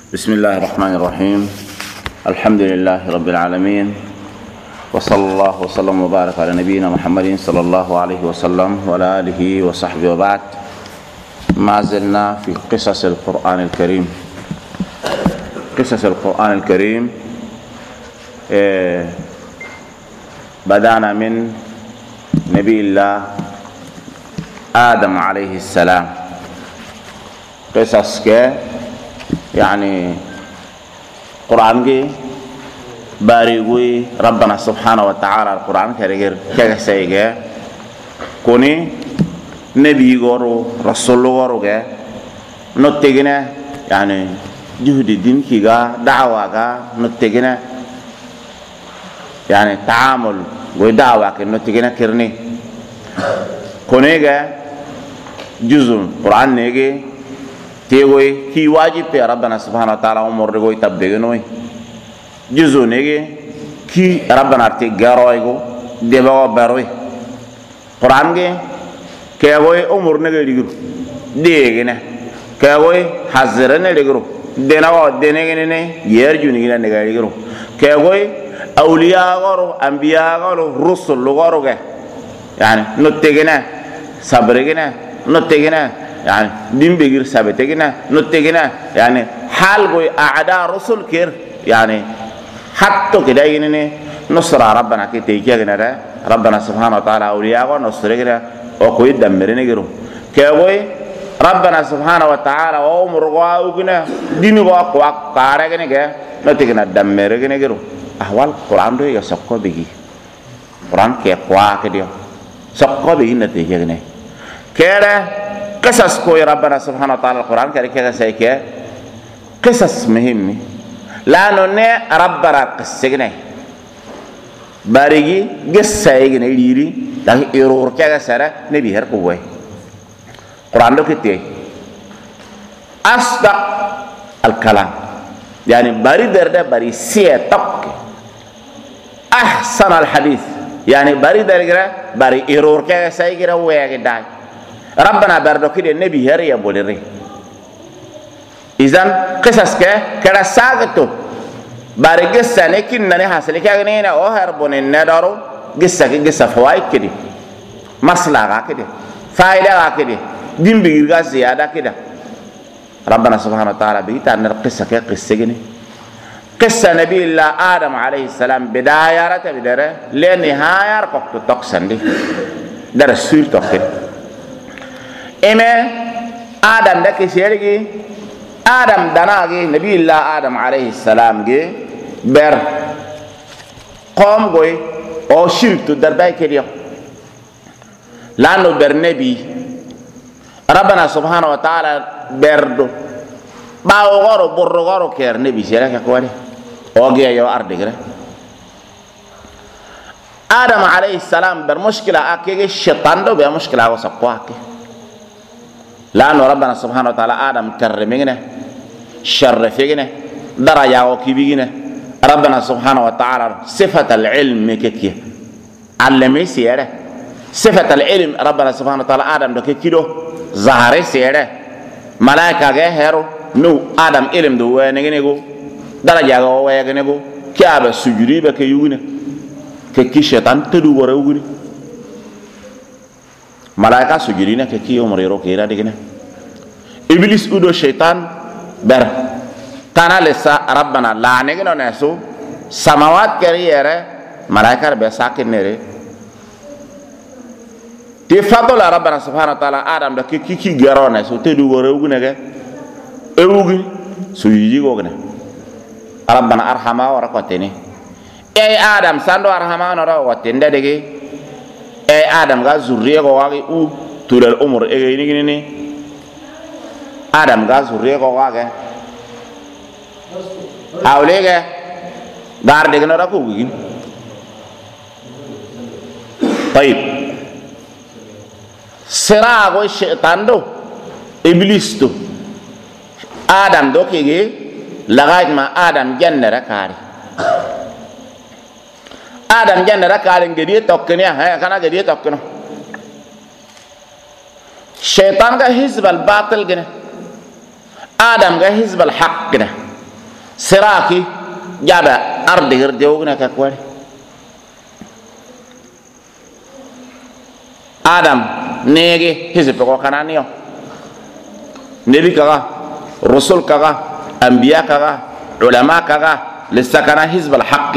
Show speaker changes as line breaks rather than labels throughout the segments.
بسم الله الرحمن الرحيم. الحمد لله رب العالمين، وصلى الله وسلم وبارك على نبينا محمد صلى الله عليه وسلم وعلى آله وصحبه وبعد. ما زلنا في قصص القرآن الكريم. قصص القرآن الكريم بدأنا من نبي الله آدم عليه السلام. قصص يعني قرآن باريغوي ربنا سبحانه وتعالى القرآن كرير كسيجا كوني نبي غورو رسول غورو نتجنا يعني جهد الدين كيغا دعوة نتجنا يعني تعامل ودعوة نتجنا كرني كوني جزء قرآن نيجي تيغوي كي واجب يا ربنا سبحانه وتعالى عمر رغوي تبدغنوي جزو نيغي كي ربنا تيغارويغو ديباو باروي قران گي كيغوي عمر نغي ديغرو ديغنا كيغوي حاضرن ديغرو ديناو دينيغني يرجو نيغنا نغي ديغرو كيغوي اولياء غورو انبياء غورو رسل غورو يعني نتيغنا صبرغنا نتيغنا يعني دين بيجر ثابتنا نتجنا يعني حال قوي أعداء رسل كير يعني حتى كده ينني نصر ربنا كتيجينا ربنا سبحانه وتعالى أولياء ونصرنا وقوي دمرنا جرو كوي ربنا سبحانه وتعالى وعمر قاوجنا دين قاق قارجنا كه نتجنا دمرنا جرو أحوال القرآن ده يسقط بيجي القرآن كقوا كده سقط بيجي نتيجنا كده قصص كوي ربنا سبحانه وتعالى القرآن كذا سيكه قصص مهمة لأنه ربنا قصنا بارجي قصة يجنا يديري لكن يرور كذا سرة نبي هرقوه القرآن ده كتير أصدق الكلام يعني باري درده باري سيتك أحسن الحديث يعني باري درده باري يرور كذا سيجنا وياك ربنا بردو كده النبي هري يا بولري إذن قصص كده ساقطو باري قصة نكين نني حاصل كأننا أو هربون الندارو قصة فوايد كده مصلحة كده فائدة كده دين بيرجع زيادة كده ربنا سبحانه وتعالى بيتنا القصة قصة جني قصة نبي الله آدم عليه السلام بداية بداية لنهاية قط تقصن دي درس سير تقصن إما آدم ده كسيرجي آدم دناجي نبي الله آدم عليه السلام جي بر قوم قوي أو شرك تدربي كريم لأنه بر نبي ربنا سبحانه وتعالى بردو باو غارو برو غارو كير نبي سيرك كواري أوجي يا أرض كره آدم عليه السلام بر مشكلة أكيد الشيطان ده بمشكلة وسقوا أكيد لأنه ربنا سبحانه وتعالى آدم كرمنا شرفنا درجة وكبيرنا ربنا سبحانه وتعالى صفة العلم كيكيه علمي سيره صفة العلم ربنا سبحانه وتعالى آدم ده كيدو ظهر سيره ملائكة جهرو نو آدم علم دو وينغنيغو درجة وينغنيغو كياب سجودي بكيوغنا كيكي شيطان تدو وروغني ملائكة سجودنا كي يوم ريرو كيرا ديكنا إبليس أدو شيطان بر كان لسا ربنا لا نجنا نسو سماوات كريرة ملائكة بساكن نري تفضل ربنا سبحانه وتعالى آدم ده كي جرا نسو تدو وروغنا كه أوغي سجودي كوغنا ربنا أرحمه ورقتني أي آدم ساندو أرحمه ورقتني ده ديكي آدم غا زوريه غواغي او تورال عمر ايغي ني آدم غا زوريه غواغي اوليغا دار دغنا راكو غين طيب صراغ الشيطان دو ابليس دو آدم دو كيغي لغايه ما آدم جن ركاري آدم جن ركاري غدي توكني ها كانا غدي توكنو شيطان کا حزب الباطل گنا آدم کا حزب الحق گنا siraki jaba ardigir dewgna ka kwari adam nege hizb ko kananiyo nebi kaga rusul kaga anbiya kaga ulama kaga lisakana hizb al haqq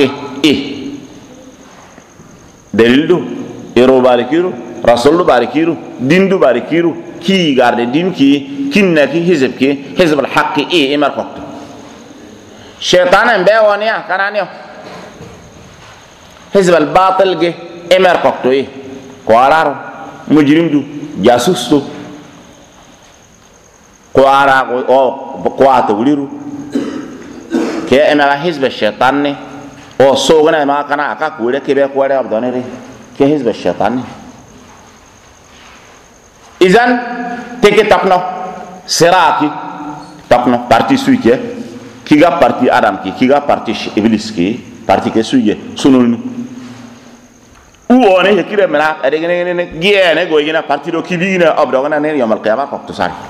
dalilu ero barikiru rasul barikiru dindu barikiru ki garde din ki kinna ki hizb al haqq imar kokto shaytan be woniya kananiyo hizb al batil ge imar kokto ko araro mujrim du jasus tu ko ara ko ata wuliru ke ena hizb shaytan ne o sogana ma kana aka kure ke be ko re abdonere ke hizb shaytan ne izan teke tapno siraki tapno parti suike kiga parti adam kiga parti iblis ki parti ke suike sunulni uone hekire mena adegene giene go yina parti do kibina abdogana ne yamal qiyamah ko to sari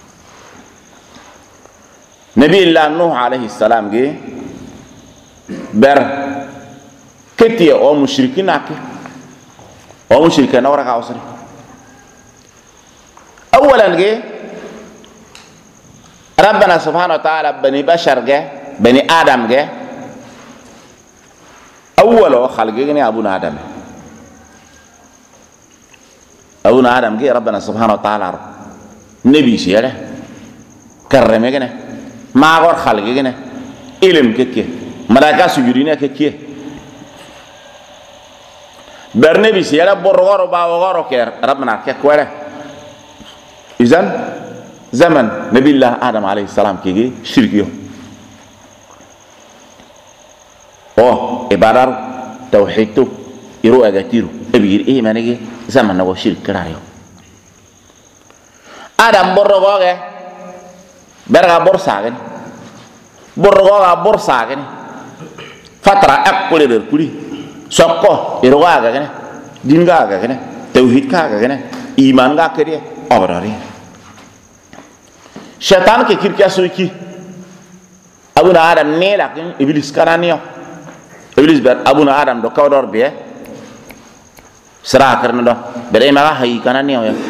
nabi allah nuh alayhi salam ge ber ketiya o mushrikina ke o mushrikana wara ka usri اولا ge ربنا سبحانه وتعالى بني بشر ge بني ادم ge اول خلق ge ابونا ادم ابونا ادم ge ربنا سبحانه وتعالى نبي سيره كرمه ge ما غور خلق ge علم ke ملائكه سجودين ke برنبي سيره borgoro ba wogoro ke ربنا ke kwere إذن زمن نبي الله آدم عليه السلام كيجي شركيو إبادر توحيدو يرو أجتيرو أبير إيه منيجي زمن نبغى شرك كراريو آدم برغوغة برغا برساغن برغوغة برساغن فترة أكل الكلي سقى يروغا كنا دينغا كنا توحيد كنا إيمان كنا أبراري شيطان ke kirkiya soki abuna adam ne lakin iblis kananiyo iblis ber abuna adam do kawdor be sira karna do bere ma hayi kananiyo ya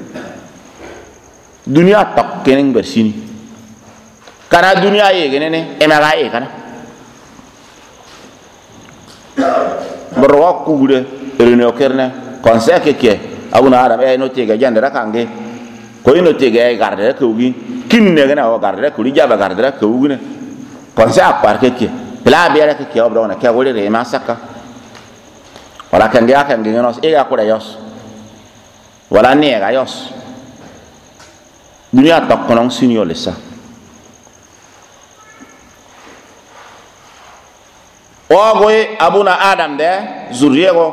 dunya tak keneng bersini kana dunya ye genene e ma ga e kana borwa ku gude reno kerne conseil ke abuna adam e no tega jandara kange ko ino tega e garde ko gi kinne gana o garde ko lijaba garde ko ugune konse a parke ke pla biara ke obdo na ke wole re ma saka wala kan dia kan ngino e ga ko yos wala ne ga yos dunia tak konon sinyo lesa o goy abuna adam de zuriyego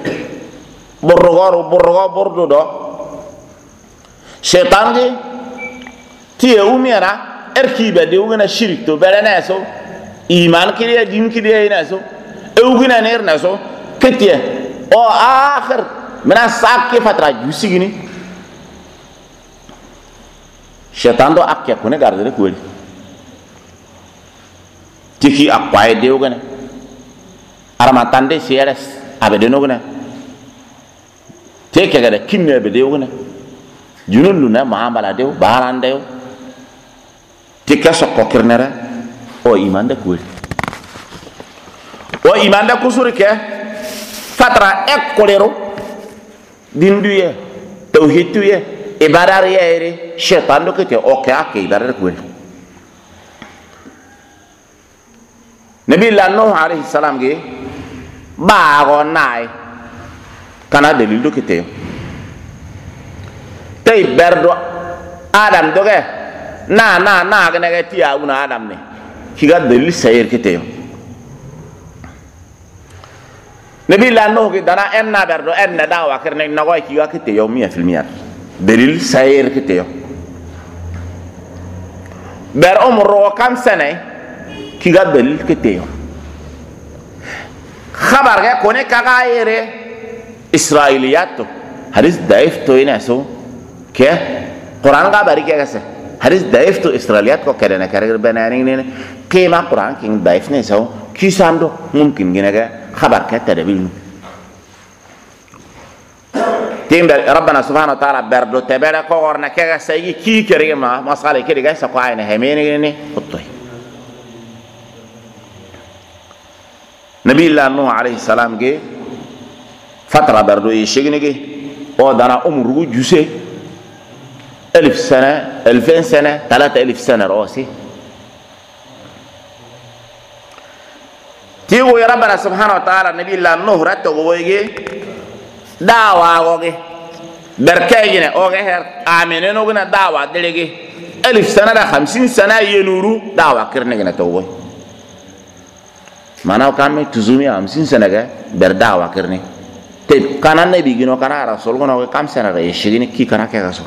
borgo bordo do shaytan ge tiye umiara erkiba de ugana shirik to berana so iman kiriya din kiriya ina so e ugana ner na so ketiye o akhir mena sakki fatra jusigini shaytan do akke kone garde ko wali tiki akwaye de ugana arama tande CRS abede no gana teke gada kinne be de ugana junun luna maambala de barande tika sokko kirnere o imanda kuwi o imanda kusuri ke fatra ekkolero dinduye tauhiduye ibadar yere shaytan do kete o ka ke ibadar kuwi nabi allah nuh alayhi salam ge ba go nai kana dalil do kete tay berdo adam doge na gane ga tiya una adam ne kiga dalil sayir kete nabi la no ge dana enna berdo enna dawa kerne na go kiga kete yo 100% dalil sayir kete yo ber umro kam sene kiga dalil kete yo khabar ga kone kaga yere israiliyat hadis daif to ina so ke Quran ga bari ke gase hadis daif to israiliyat ko kedana karir banani ne قيمة قرآن كين ضعيف نسوا كيساندو ممكن جناجا خبر كتدبينه تيم ربنا سبحانه وتعالى بردو تبارك وقرنا كذا سيجي كي كريما مصالح كذا جالس قاعدين هميني قطعي نبي الله نوح عليه السلام جه فترة بردو يشجني جه ودنا عمره جوسه 1000 سنة 2000 سنة 3000 سنة راسي تيجو يا ربنا سبحانه وتعالى نبي الله نوح رتو جويجي دعوة وجه بركاجنا وجه آمنين وجنا دعوة دلجي 1000 سنة 50 سنة ينورو دعوة كرنا جنا توه mana kan me tuzumi 50 سنة جا berda'wah كرني تب كان النبي جنو كان رسول كنا كم سنة يشجعني كي كنا كي رسول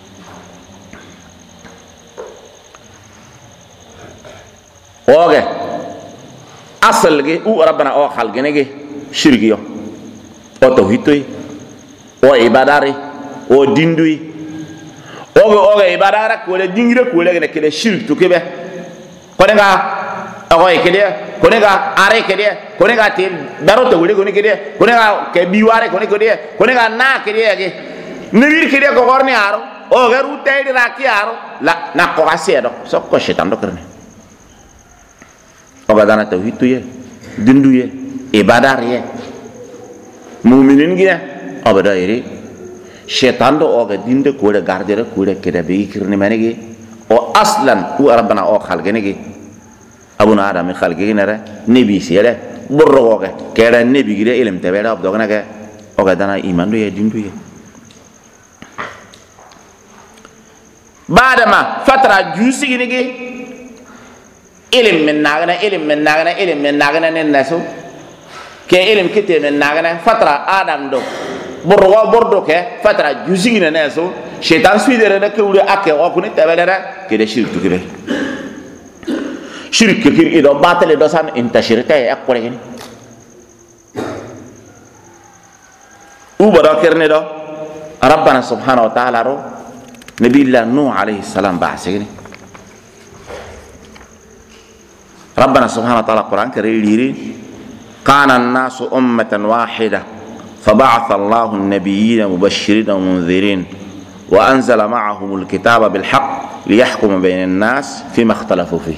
وجه أصل جه ربنا خلقنا جه شركيو وتوحيدي وعباداري وديندوي وجه عبادارك ولا دينغرك ولا كده شرك تكبه كنا أقول كده كنا أري كده كنا تيم دارو تقولي كنا كبيواري كنا نا كده أجي نبير كده كورني أرو وجه روتاي راكي أرو لا ناقوسي أدو سو كشيطان دو كرني وبدانا توحيد يا دندو يا عبادة يا مؤمنين كده أبدا يري شيطان دو أوجا دند كودا غاردير كودا كده بيكرني منيجي أو أصلاً هو ربنا أو خلقني كي أبونا آدم خلقني نرى نبي سيره برو أوجا كده نبي كده علم تبعه أبدوغنا كده أوجا دانا إيمان دو يا دندو يا بعد ما فترة جوسي كده علم من ناغنا ننسو كعلم كتير من ناغنا فترة آدم دو بردو كه فترة جزئية ننسو شيطان سويدر ده كودا أكيد وأكون تبلده كده شرك كده شرك كثير إذا باطل إذا سام انتشرته أكبر يعني وبرا كرني ده ربنا سبحانه وتعالى رو نبي الله نوح عليه السلام بعثني ربنا سبحانه وتعالى القرآن كريم كان الناس أمة واحدة فبعث الله النبيين مبشرين ومنذرين وأنزل معهم الكتاب بالحق ليحكم بين الناس فيما اختلفوا فيه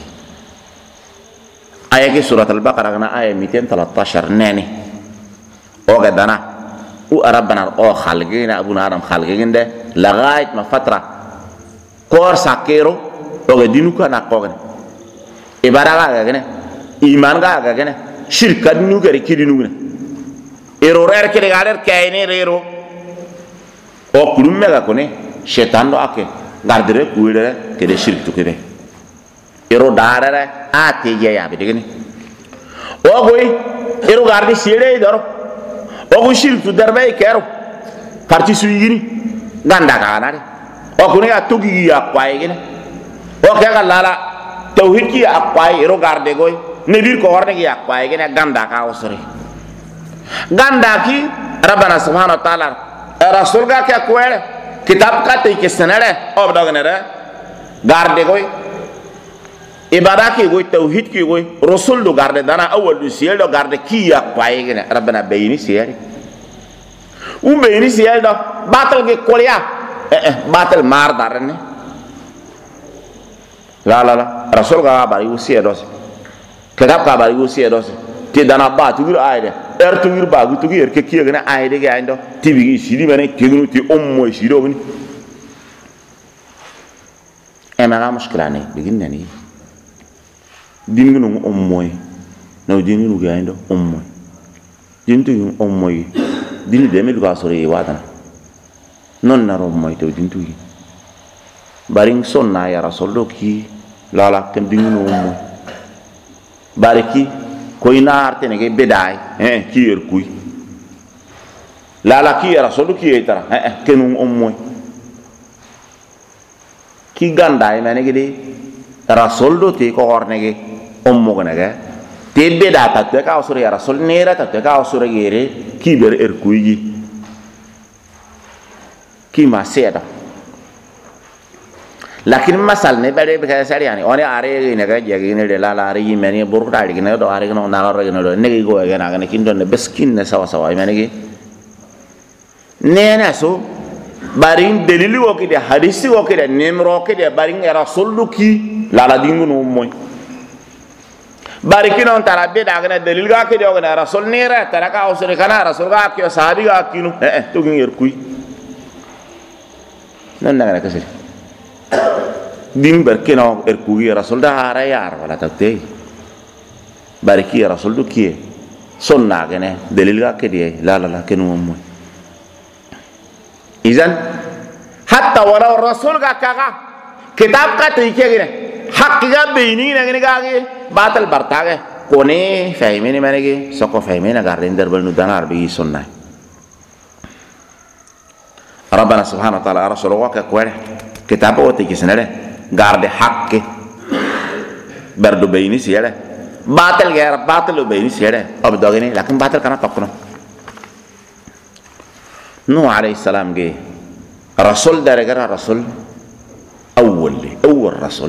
آية سورة البقرة آية 213 ناني وقدنا وربنا خالقين أبونا آدم خالقين ده لغاية ما فترة كور ساكيرو وقدينو كان أقوغن ibadah gak iman gak shirk nu gari kidi nu error kidi galer kayne rero o kulum mega kone shaitan do ake gardere kuire kede shirk to kebe ero darare ate ya be digni o goy ero gardi sire doro o go shirk to darbe kero parti suyini ganda kanare o kune ga tugi ya kwai gene o kaga lala توحيد كي أقوى إيروغار دعوي نبير كوارن كي أقوى كنا غاندا كاوسري غاندا كي ربنا سبحانه وتعالى رسول كا كي أقوى كتاب كاتي كسنره أو بدأغنره غار دعوي إبادة كي غوي توحيد كي غوي رسول دو غار دانا أول دوسيل دو غار كي أقوى كنا ربنا بيني سياري بيني سيال دو باتل كي كوليا باتل مار دارني لا رسول ka bari usiya dos kitab ka bari usiya dos ti dana ba tugir ayde tugir ba gu tugir ke kiye gana ayde ga ando ti bigi sidi bane kegnu ti ummo sido bani ma mushkila ne bigin nani dingnu ummo no dingnu ga ando ummo dintu ummo dinu de mel ga sore wadana non na ummo to dintu baring sonna ya rasul do ki lala ken dingno ummo bariki koina arte ne ge bedai ki yer kuy lala ki ya rasul ki etara ken ummo ki ganda mane ge de rasul do te ko orne ge ummo gane ge te beda ta te ka usure ya rasul nera ta te ka usure gere ki ber kuy gi ki ma seda lakin masal ne bare be ka sari yani oni are ne ga jegi ne de la la ri meni bur da ri ne do are no na ro ne do ne go ga na kin don ne beskin ne sawa sawa meni gi ne na so barin delili wo ki de hadisi wo ki de nimro ki de barin rasul ki la la dingu no moy bari kinon tara be da ga dalil ga ki de ga rasul ne ra tara ka usre kana rasul ga ki sahabi ga kinu to ngin yer kuy nan na ga ka seri din bar kino er kuy rasul da ara yar wala tabte bari ki rasul du ki sonna ga ne dalil ga ki de la la kinu moy izan hatta wala rasul ga kaga kitab ka te ke gine hak ga beini ne gine ga ge batal barta ge kone fahimene mane ge soko fahimene ga render bal nu danar bi sunna rabbana subhanahu wa ta'ala rasul wa ka kwere kitab o te kisnere garde hakke berdo beini siere batal ge batal beini siere ob dogene lakin batal kana tokkno نوح عليه السلام جه رسول درجة رسول أول رسول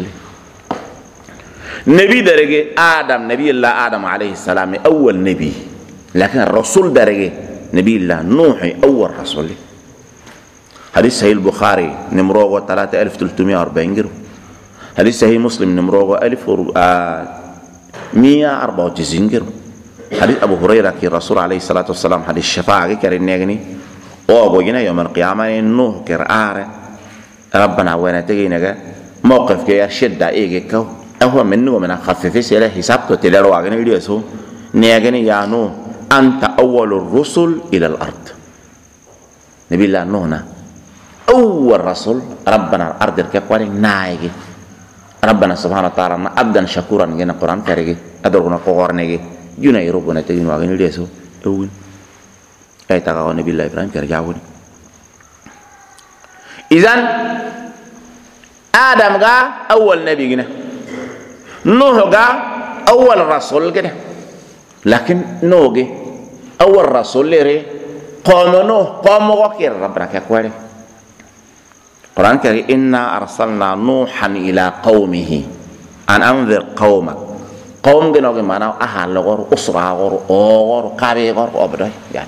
نبي درجة آدم نبي الله آدم عليه السلام أول نبي لكن الرسول درجة نبي الله نوح أول رسول حديث صحيح البخاري نمروه 3340 جرو حديث صحيح مسلم نمروه 1194 جرو حديث أبو هريرة كي الرسول عليه الصلاة والسلام حديث الشفاعة كريم نيجني وابوجينا يوم القيامة نوح كرآره ربنا وين تجينا موقف كي شدة إيجي كو هو منه ومن خفيف سيله حسابته تلارو عجنا يديسو نيجني يا نوح أنت أول الرسل إلى الأرض نبي الله نوحنا أول رسول ربنا الأرض الكقواري نايجي ربنا سبحانه وتعالى أبدا شكورا جنا القرآن كريجي أدرنا قوارنيجي جنا يروبنا تجينا عجنا يديسو أول أي تقول نبي الله إبراهيم كرجعوني إذن آدم جا أول نبي جنا نوح جا أول رسول جنا لكن نوح جا أول رسول لري قوم نوح قوم وكير ربنا كقوله القرآن كريم إنا أرسلنا نوحا إلى قومه أن أنذر قومك قوم جنا جمانا أهل غور أسرة غور غور كابي غور أبدا يعني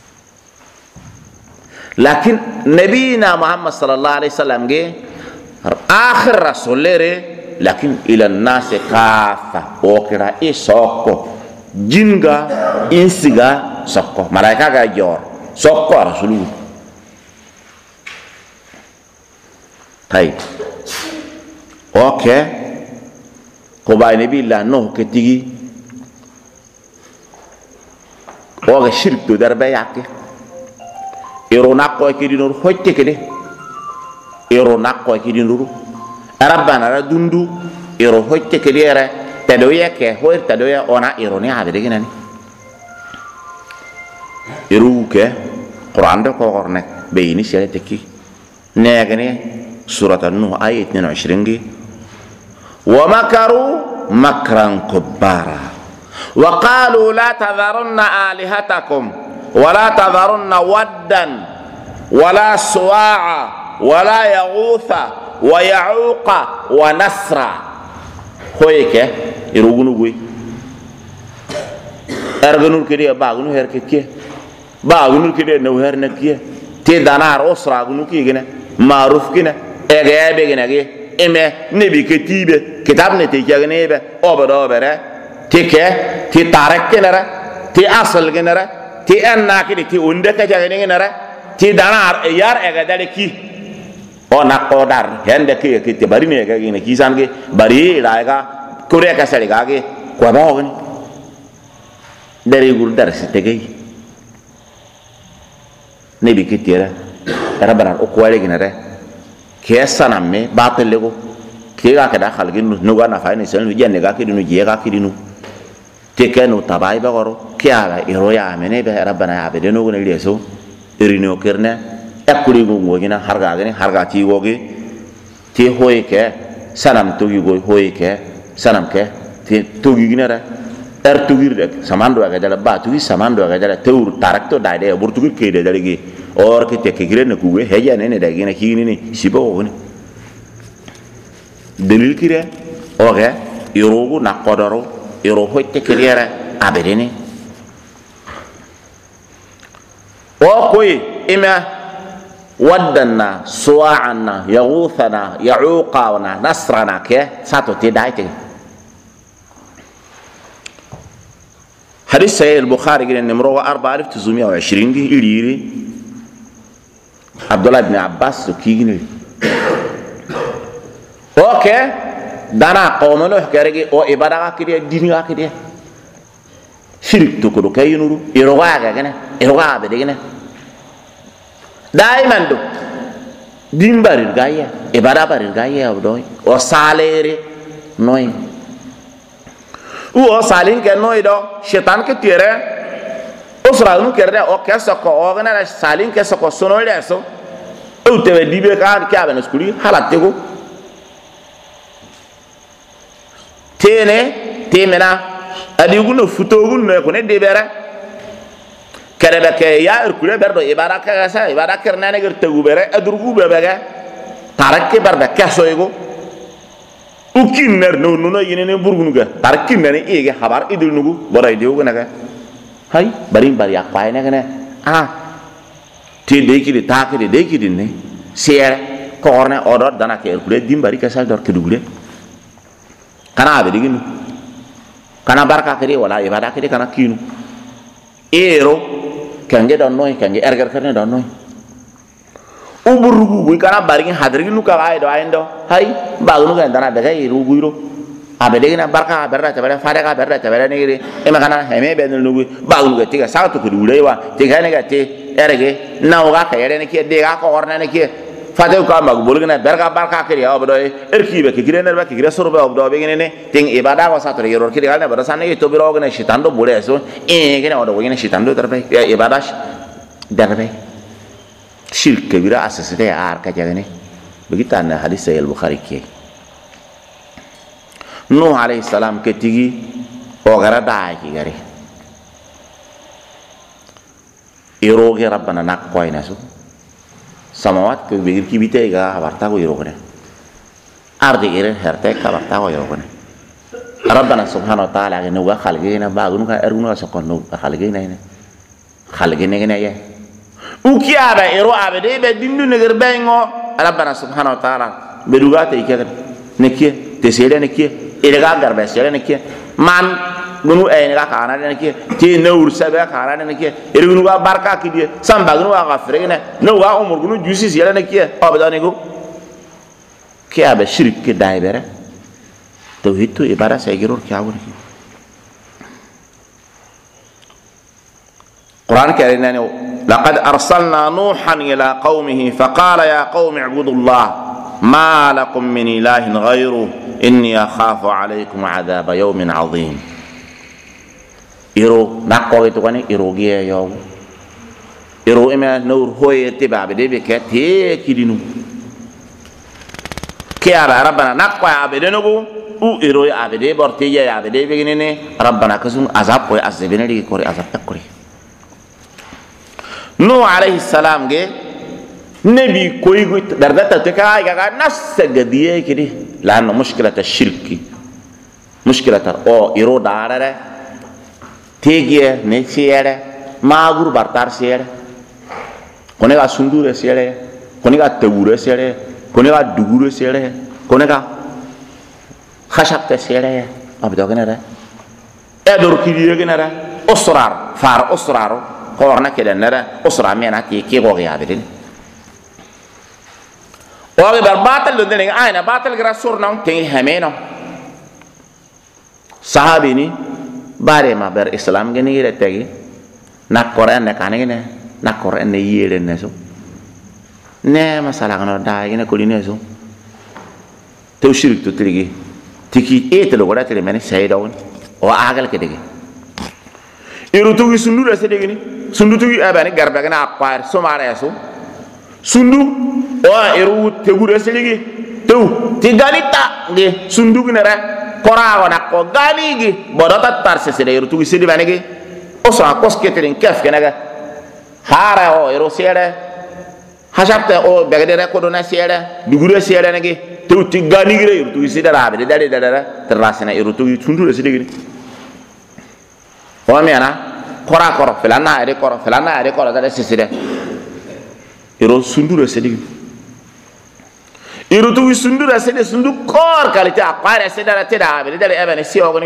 لكن نبينا محمد صلى الله عليه وسلم جه آخر رسول له لكن إلى الناس كافة وكرا إسوكو جنغا إنسغا سوكو ملاك غا جور سوكو رسول طيب اوكي كوباي نبي الله نوح كتيجي اوغا شرك تو دربا ياكي إيرونا كوي كيدينور خوتي كده إيرونا كوي كيدينور ربنا ردندو إيرو خوتي كده را تدويا كه هو تدويا أنا إيروني هذا ده كناني إيرو كه قرآن ده كورنك بيني شيء تكي نيجني سورة النوح آية 22 ومكروا مكرا كبارا وقالوا لا تذرن آلهتكم ولا تذرن ودا ولا سواعا ولا يغوث ويعوق ونسرا هويك يروغنو غوي ارغنو كدي باغنو هرككيه باغنو كدي نو هرنكيه تي دانار اسرا غنو كيغنا معروف كنا اغيابه غنغي اما نبي كتيبه كتاب نتي كغنيبه اوبره تي تارك كنرا تي اصل كنرا تي أنا كده تي وندك جاهني نرى تي دانار يار أجدار كي أو نقدر هندك كي تباريني كي نكيسان كي باري رايكا كوريا كسرقا كي كواباهوني dari guru darsi tegay nebi kitira rabbana okwale ginare kessa namme batellego kiga kada khalgin nuga na fayni senu jenne ga kidinu jega kidinu tekenu tabai bagoro kiala iroya amene be rabbana ya be deno gone leso irino kerne akuri go ngogina harga gane harga ti goge ti hoyke sanam togi go hoyke sanam ke ti togi ginara tugir rek samando aga dala ba tugi samando aga dala teur tarakto daide burtugi kede daligi or ke te kigire ne kuwe heja ne ne dagi ne kini ni sibo gone dalil kire oge irogu na kodoro iro hoyte kiriere abedini o koy ima waddanna suwa'anna yaghuthana ya'uqana nasrana ke sato te daite hadith sahih al-bukhari gine numero 4920 gi iliri abdullah ibn abbas kigini okay dana qawmano kerege o ibada kide diniga kide shirik to ko kayinuru iroga gane iroga be degene daiman do dimbari gaya ibada bari gaya abdoy o salere noy o salin ke noy do shaitan ke tire o sranu kerde o kessa ko o gana salin ke ko sono leso o te dibe ka ka ben skuli halatego tene temena adiguno futogun ko ne debere kerebe ke ya erkule berdo ibara ka sa ibara kerna ne ger tegu bere adurgu bebega tarake berbe keso ego ukin ner no no yene ne burgunu ga tarkin ne ege habar idul nugu boray dewgo naga hay bari bari akwa ne gane te de ki de take de ki dinne sere korne odor dana ke erkule dimbari ka sa dor ke dugule kana be diginu kana barka kede wala ibada kede kana kinu ero kange don noy kange erger kerne don noy uburugu kana barigi hadrigi nuka ay do ayndo hay bagnu ga dana daga irugu iro abede gina barka berda tabara fare ka berda tabara ne gire e magana heme be nugu bagnu ga tiga sa to kudu lewa tiga ne ga te erge nawga ka yere ne ke de ga ko orna ne ke fate ko mag bolgina berga barka kiri abdo erkibe ke gire nerba ke gire sorbe abdo be gine ting ibada ko satore yoror kiri galne bada sanne to biro gine shitando bole so gine odo gine shitando darbe ibada darbe shirk kabira asasite ar ka jagane begitu na hadis sahih al-bukhari ke nuh alayhi salam ke tigi o gara da ki gare iroge rabbana nak ko ina so samawat ke bigir kibite ga warta ko irogone arde ire herte ka warta ko irogone rabbana subhanahu wa ta'ala ga nuga khalgina ba gunu ka ergunu so ko no khalgina ne khalgina ne ya ukiya ba iro abede be dindu ne ger bengo rabbana subhanahu wa ta'ala be duga te ke ne ke te sele ne ke ire ga garbe sele ne ke man gunu e ne ga kana ne ke ti ne ursa be kana ne ke ire gunu ga barka ki die samba gunu ga frene no ga umur gunu jusi sele ne ke abadani go ke abe shirk ke daibere tauhid to ibada sai giror ke awur ki Quran ke ne laqad arsalna nuhan ila qaumihi faqala ya qaumi ibudullah ما لكم من إله غيره إني أخاف عليكم عذاب يوم عظيم iro nakko itu kan iro gie yo iro ema nur hoye tiba be de ke te kidinu ke ara rabbana nakko abede no u iro ya abede borte ya abede be ne rabbana kasum azab ko azabene ri ko azab takuri no alayhi salam ge nabi koy gut dardata te ka ga nasga diye kidi la no mushkilat ash-shirki mushkilat o iro darare tegie ne siere magur bartar siere konega sundure siere konega tewure siere konega dugure siere konega khashapte siere abdo genere edor kidiye genere osrar far osraro korna kedenere osra mena ti ki go yabedin wagi bar batal do dene ayna batal gra surna te hameno sahabi ni bare ma ber islam gene ire tegi nak Quran ne kanene ne nak Quran ne yele ne so ne masala ngano da gene ko dine so to shirik to trigi tiki etelo gora tele mene saydo o agal ke dege iru to sundu re se dege ni sundu to abani garba gana akwar so mare so sundu o iru tegure se dege to ti ganita ge sundu gnere kora wana ko galigi bodota tarse se iru to se de banege o so akosketelin kef kenaga hara o iru sere hashapte o begedere ko dona sere dugure sere nege tu tigani gire tu isi dara be dare terasena irutu tundu sidigi o me ana kora koro felana ere koro dare siside iro sundure sidigi irutu sundura sidigi sundu kor kalita apare sidara teda be dare ebene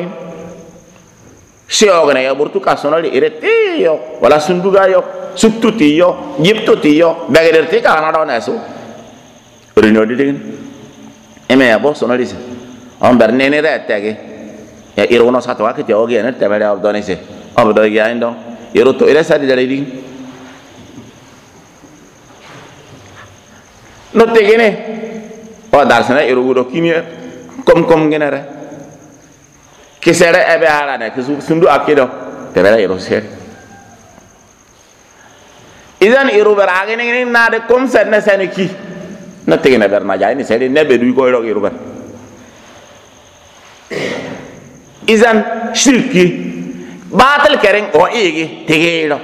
siogone ya burtu kasonali irete yo wala sunduga yo suktuti yo yiptuti yo bagederti kana do naso rino digin eme ya bo sonali se on bernene retege ya irono sato akiti ogi ene tebele abdoni se abdo ya indo irutu ire sadi dare digin no tegene o darsana irugo kimye kom genere kisere ebe ala ne kisu sundu akido tebele iro se idan iru berage ne na de kom senne seneki na tegene ber na jay ni sedi nebe du ko iro iru ber idan shirki batal keren o igi tegelo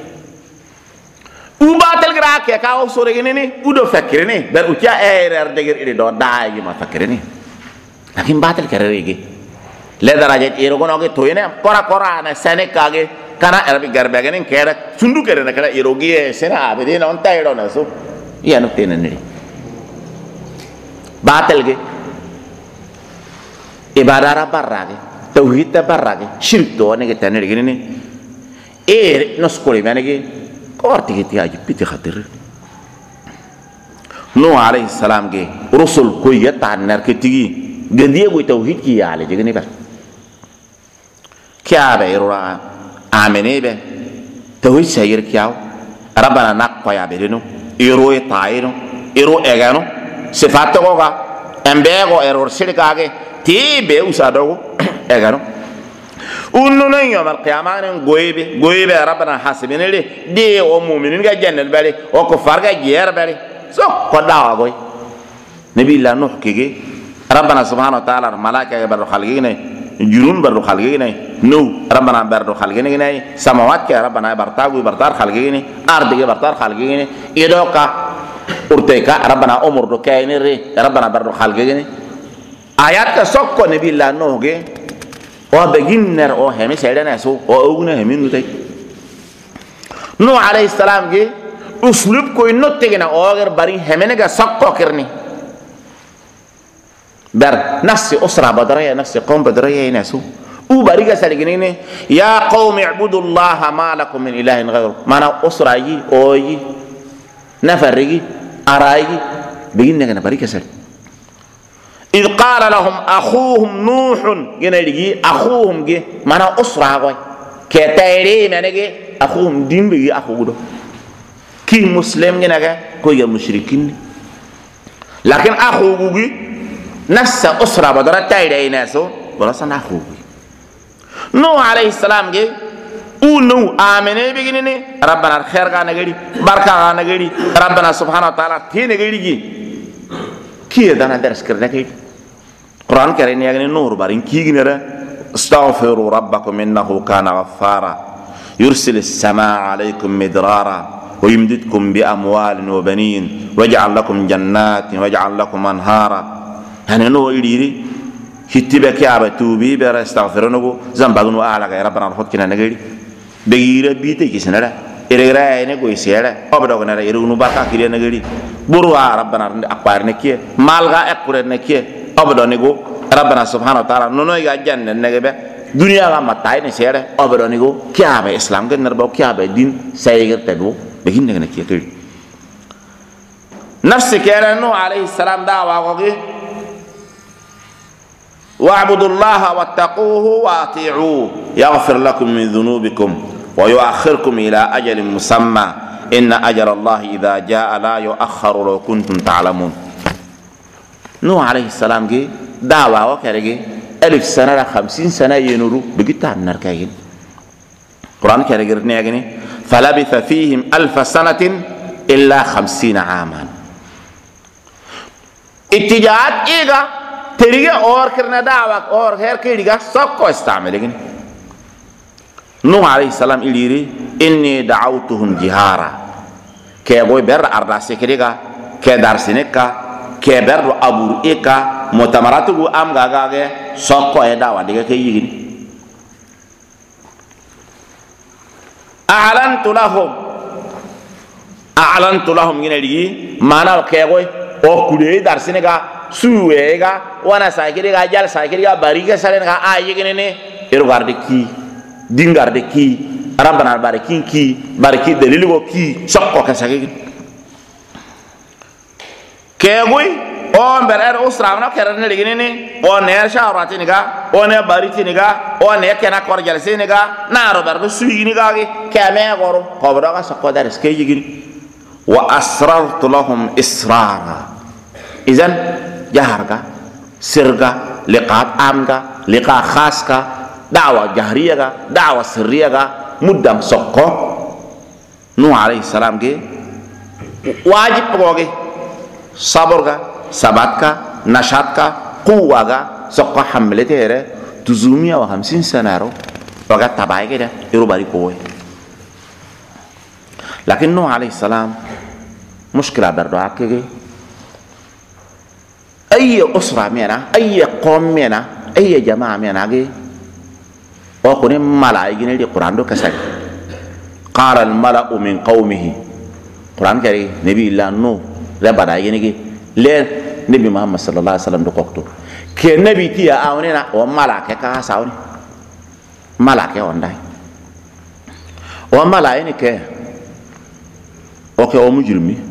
u batal gra ke ka o sore ni u do fakire ni ber u tia erer de ger do daay ma fakire ni lakin batal kere igi le daraja iro gono ge toyene kora na seneka ge kana erabi garbe ge nin kera sundu kere na kara iro ge sena be de non tayro na so iya no tenani batal ge ibadara barrage tauhid barrage shirk to ne ge tanere ge ni e no skoli mane ge korti ge tiaji piti khatir no alayhi salam ge rusul ko yata nar ke tigi ge die go tauhid ki yale ge ni bar kya be irura amene be tauhid sayir kyaw rabbana naqqa ya be no iro e tairo iro egano sifato ko ga embego error shirka ge tibe usado egano unno nan yawm alqiyamah goybe rabbana hasibina le de o mu'minin ga jannal bari o ko farga yer bari so ko dawa goy nabi la nuh kege rabbana subhanahu wa ta'ala malaika ga bar khalgine jurun bar khalgine no rabbana bar khalgine samawat ke rabbana bartagu bartar khalgine ardige bartar khalgine idoka urteka rabbana umur do kayne re rabbana bar khalgine ayat ka sokko nabi la nuh ge o beginner o hemi sedana so o oguna hemi nutay no alayhi salam ge uslub ko notte gena oger bari hemene ga sakko kirni bar nafsi usra badriya nafsi qawm badriya nasu u bari ga saligine ya qaumi ibudu allaha ma lakum min ilahin ghayru mana usra yi oyi nafarigi arayi beginne gena bari ga sal إذ قال لهم أخوهم نوح ينادي أخوهم جي مانا أسرع غوي كتيري منجي أخوهم دين بيجي أخوه كي مسلم جناجا كوي مشركين لكن أخوه جي نفس أسرع بدر تيري ناسو ولا سنا أخوه نوح عليه السلام جي نو آمنه بيجيني ربنا الخير كان نجري بركة كان نجري ربنا سبحانه وتعالى تي نجري جي كي دانا درس كرنا كي القرآن كريم يعني نور بارين كي جنرا استغفروا ربكم إنه كان غفارا يرسل السماء عليكم مدرارا ويمددكم بأموال وبنين ويجعل لكم جنات ويجعل لكم أنهارا يعني نو إليري كتبك يا بتوبي بر استغفرونه زنبغنو أعلى يا ربنا رفض كنا نجري بغير بيتي كسنرا إرغرا إنه كويسيرا أبدا كنا إرغنو باكا كيري نجري بروا ربنا أكبر نكيه مالغا أكبر نكيه أبدا نيجو ربنا سبحانه وتعالى نونو يجعلنا نجيبه دنيا غا متاعي نسيره أبدا نيجو كيا به إسلام كن نربو كيا به دين سيغير تدو بهين نجنا كيا كير نفس كيرا نو عليه السلام دعوة وقي واعبدوا الله واتقوه واطيعوه يغفر لكم من ذنوبكم ويؤخركم إلى أجل مسمى إن أجل الله إذا جاء لا يؤخر لو كنتم تعلمون نوح عليه السلام جي دعوة وكرجي 1000 سنة 50 سنة ينورو بقيتها من الكائن القرآن كرجي رنيجني فلبث فيهم 1000 سنة إلا 50 عاما اتجاهات إيجا تريجا أور كرنا دعوة أور غير كريجا سبكو استعملين نوح عليه السلام إليري إني دعوتهم جهارا كي أبوي بر أرض سكريجا كي دارسينكا keber do abur eka mutamaratu gu am gagage sokko e dawa diga ke yigini a'lantu lahum ngene ligi mana kegoy o kude dar sinega suwega wana sakiri ga jal sakiri ga bariga salen ga ayigini ne irgarde ki dingarde ki rabbana barakin ki baraki dalil go ki sokko ka sagigi kegoy o mberer usra na kerane ligini ne o ner shawrati niga o ne bariti niga o ne kena kor jalse niga na ro barbe suigi niga ge kame goro kobra ga sokko dar ske yigini wa asrartu lahum israra idan jaharga sirga liqat amga liqa khaska da'wa jahriyaga da'wa sirriyaga muddam sokko nuh alayhi salam ge wajib poge saborga sabatka nashatka quwaga sokko hamletere tuzumia wa 50 sanaro baga tabaige da iru bari koy lakin nuh alayhi salam mushkila berdo akege ay usra mena ay qom mena ay jamaa mena ge o ko ne malaa'igi ne di qur'an do kasal qala al mala'u min qaumihi qur'an kari nabi illa nuh la bada yene ge le nabi muhammad sallallahu alaihi wasallam do kokto ke nabi ti ya awnena o malaaka ka sawni malaaka on dai o malaa'ini ke o ke o mujrimi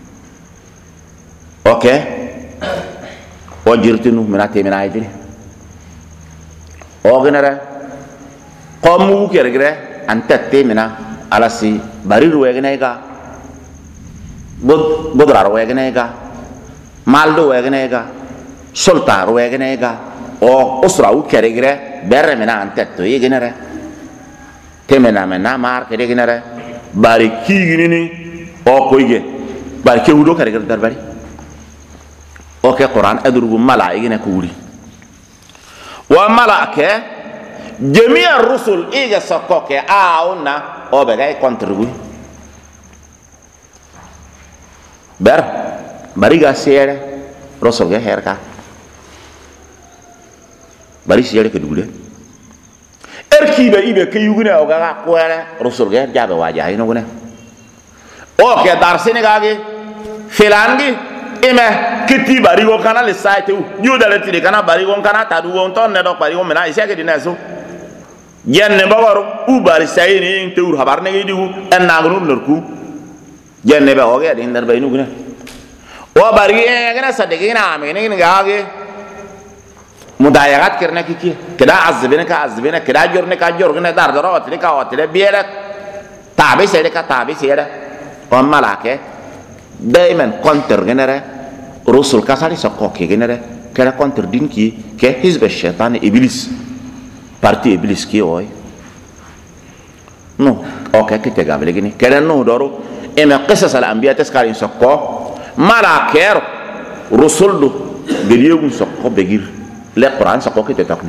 okay o jirtinu minate mina ajri o genere qamu kergre anta temina alasi bariru wegnega bodrar wegnega maldo wegnega sultar wegnega o usra u kergre berre mina anta to yegenere temena mena mar kergenere bari kigini o koyge bari kewdo kergre darbari oke Quran adrubu malaa'igina kuli wa malaa'ike jami'a rusul iga sakoke auna o begay contribu bariga sere rusul ge herka bari sere ke dugule erkibe ibe ke yugune o ga kwere rusul ge jabe wajahi no gune o ke darsine gage filangi ime kiti barigo kana le site u juda le tiri kana barigo kana tadu won ton ne do barigo mena iseke dineso jenne bawaro u bari sayni inte ur habar ne digu en nagnu lurku jenne be oge din dar baynu gune o bari e gana sadege na me ne ngage mudayagat kirna kiki kida azbina ka azbina kida jorne ka jorne dar daro atli ka atli biera tabi sere ka tabi sere o malake daiman counter genere rusul kasari sokko ke genere kera counter dinki ke hizb shaitan iblis parti iblis ki oy no okay kite gabele gini kera no doro ema qisas al anbiya taskari sokko malaker rusul do geliyegun sokko begir le quran sokko kite takni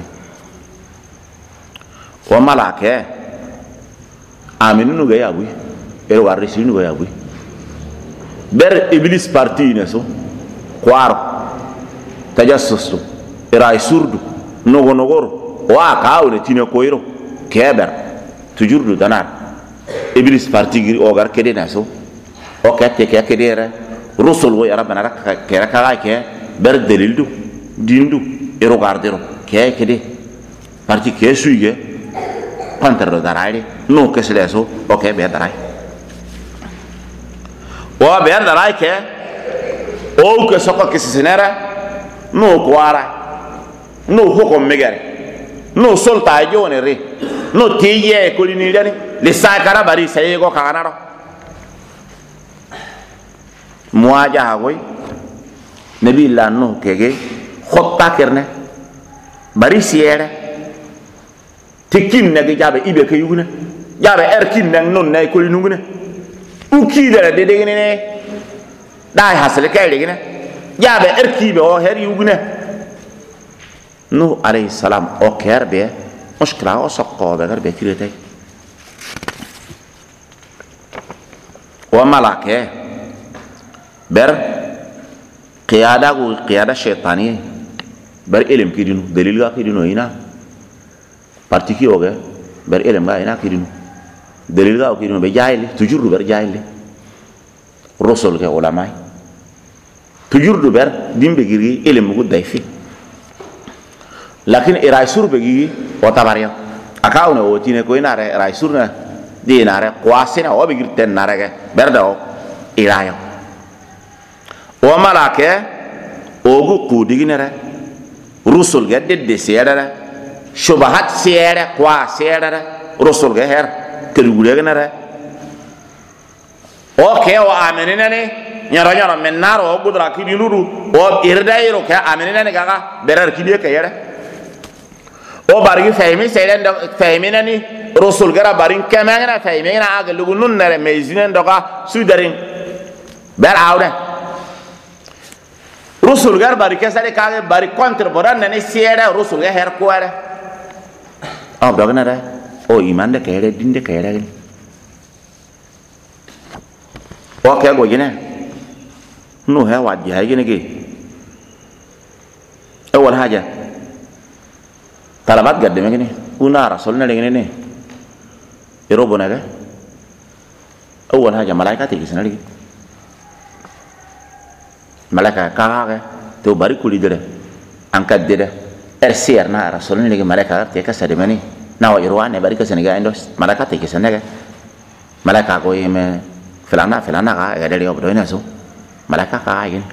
wa malake aminu ga yawi ero warisi nu ga yawi ber iblis parti ne so kwar tajassus ira surdu nogoro wa kaawne tine koyro keber tujurdu danar iblis parti giri o gar kede na so o kete ke kedere rusul wo rabbana rak ke raka ke ber delildu dindu ero gardero ke kede parti ke suige pantero darare no ke seleso o ke be darai o be darai ke o ke soko ke sinera no kwara no hukum megare no solta jone re no tiye ko ni dani le sakara bari saye go kanaro muaja hagoy nabi la no kege khotta kerne bari siere tikin nagi jabe ibe ke yugune jabe erkin nang non nay ko nugune uki dara de ne dai hasle kayre gine jabe erkibe o her yugune no alayhi salam o kerbe mushkila o sokko be garbe kirete wa malake ber qiyada shaytaniye bar ilm kidinu dalil ga kidinu ina partiki oge bar ilm ga ina kidinu dalil ga kidinu be jahili toujours bar jahili rusul ke ulama toujours bar dimbe giri ilm gu dayfi lakin iraisur begi o tabariya akawne o tine ko ina raisur na dinare kwasina o bigir ten narege berda o irayo o malake ogu kudiginere rusul ga de seyara shubahat seyara kwa seyara rusul ga her kedugulegnere o ke o amenina ne nyaro menaro o gudra kidiluru o irdairo ke amenina ne gaga berar kidie ke yere o bargi fahimi seyden fahimina ni rusul gara barin kemangna fahimina aga lugunun nere mezinen doga sudarin ber awde rusul gar bari kesare kage bari contre boran ne siera rusul ga her kuare o dogna da o imande kere dinde kere o ke go gine no he wadi ha gine ge awal haja talabat gadde megini una rasulna le gine ero bonaga awal haja malaika te gisana le malaka kaga to bari kuli dere an kaddede RCR na rasulun legi malaka te ka sade mani na wa irwane bari ka senega endos malaka te kesenega malaka ko yeme filana ga ga dere obdo ina so malaka ka yin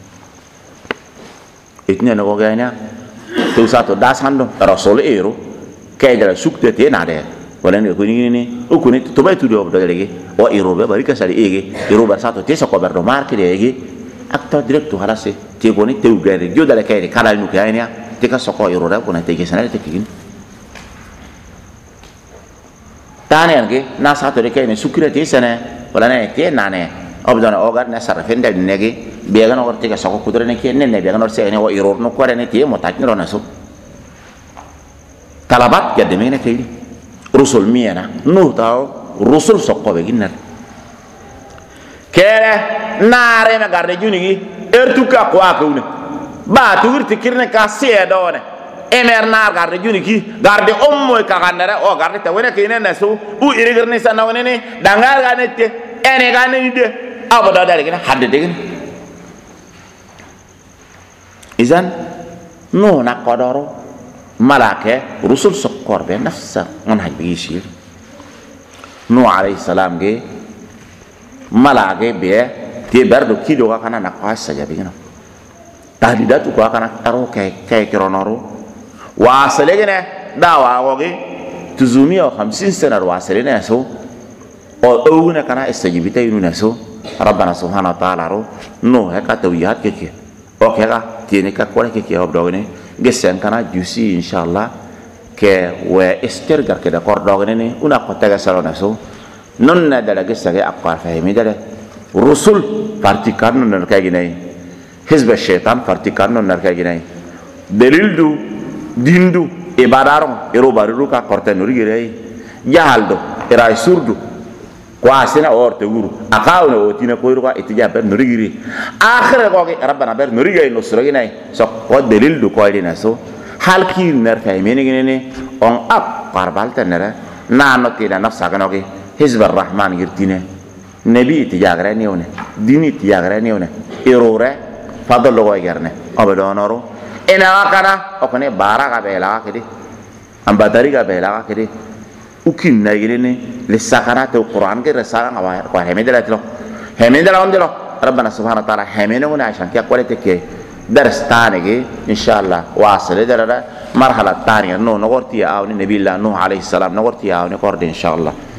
itne no go ganya to sa to dasando rasul ero ke dere sukte te na de wala ne ko ni o ko ni to bay tu do obdo dere o ero be bari ka sade ege ero ba sa to te so ko berdo marke de ege acteur direct to halase te goni te ugere gyo dale kayre kala nu kaynya te ka soko iro da kona te gesana te kigin tane ange na sa to de kayne sukire te sene wala ne te nane obdana ogar na sarfende nege be ga no te ka soko kudre ne ke ne be ga no se ne o iro no kore ne te mo ta ni rona so talabat ya de mene kayri rusul miena no taw rusul sokko be ginnar kere nare na garde junigi ertuka ko akune ba tuurti kirne ka seedone emer nar garde junigi garde ommo ka gandare o garde ta wona kene na so u irigirni sana wona ne dangar ga nette ene ga ne de abada dare gina hadde de gina izan no na kodoro malake rusul sokkorbe nafsa on hajbi shir no alayhi salam ge malage be te berdo kido ka kana na kwasa jabina tahdidatu ko kana aro kay kironoro wa salegene dawa woge tuzumi o 50 sana wa salene so o owuna kana istajibita yununa so rabbana subhanahu wa ta'ala ro no he ka tawiyat keke o kega tiene ka kwala keke obdogene gesen kana jusi inshallah ke we estergar ke da kordogene ne una ko taga salona so non na dala gesage akwa fahimi dala rusul partikan non nar kaginai hizb shaytan partikan non nar kaginai dalil du dindu ibadaron ero baru ka korte nuri girei jahaldo era surdu kwa sina orte guru akawne otina ko iruka itija ber nuri giri akhire ko rabbana ber nuri gay no suraginai so ko dalil du ko dina so halki nar fahimi ne on ap qarbalta nara na no tida nafsa ganoge hizb ar-rahman girtine nabi tijagre nione dini tijagre nione irore fadlo go gerne abadonoro ina kana okone baraka bela kidi ambadari ga bela kidi ukin na girene le sakanat al-quran ke resala ngawa ko hemedela ondelo rabbana subhanahu wa ta'ala hemene ngona ashan ke quality ke darstane ge inshallah wasale darada marhala taniya no nogorti awni nabi allah nuh alayhi salam nogorti awni korde inshallah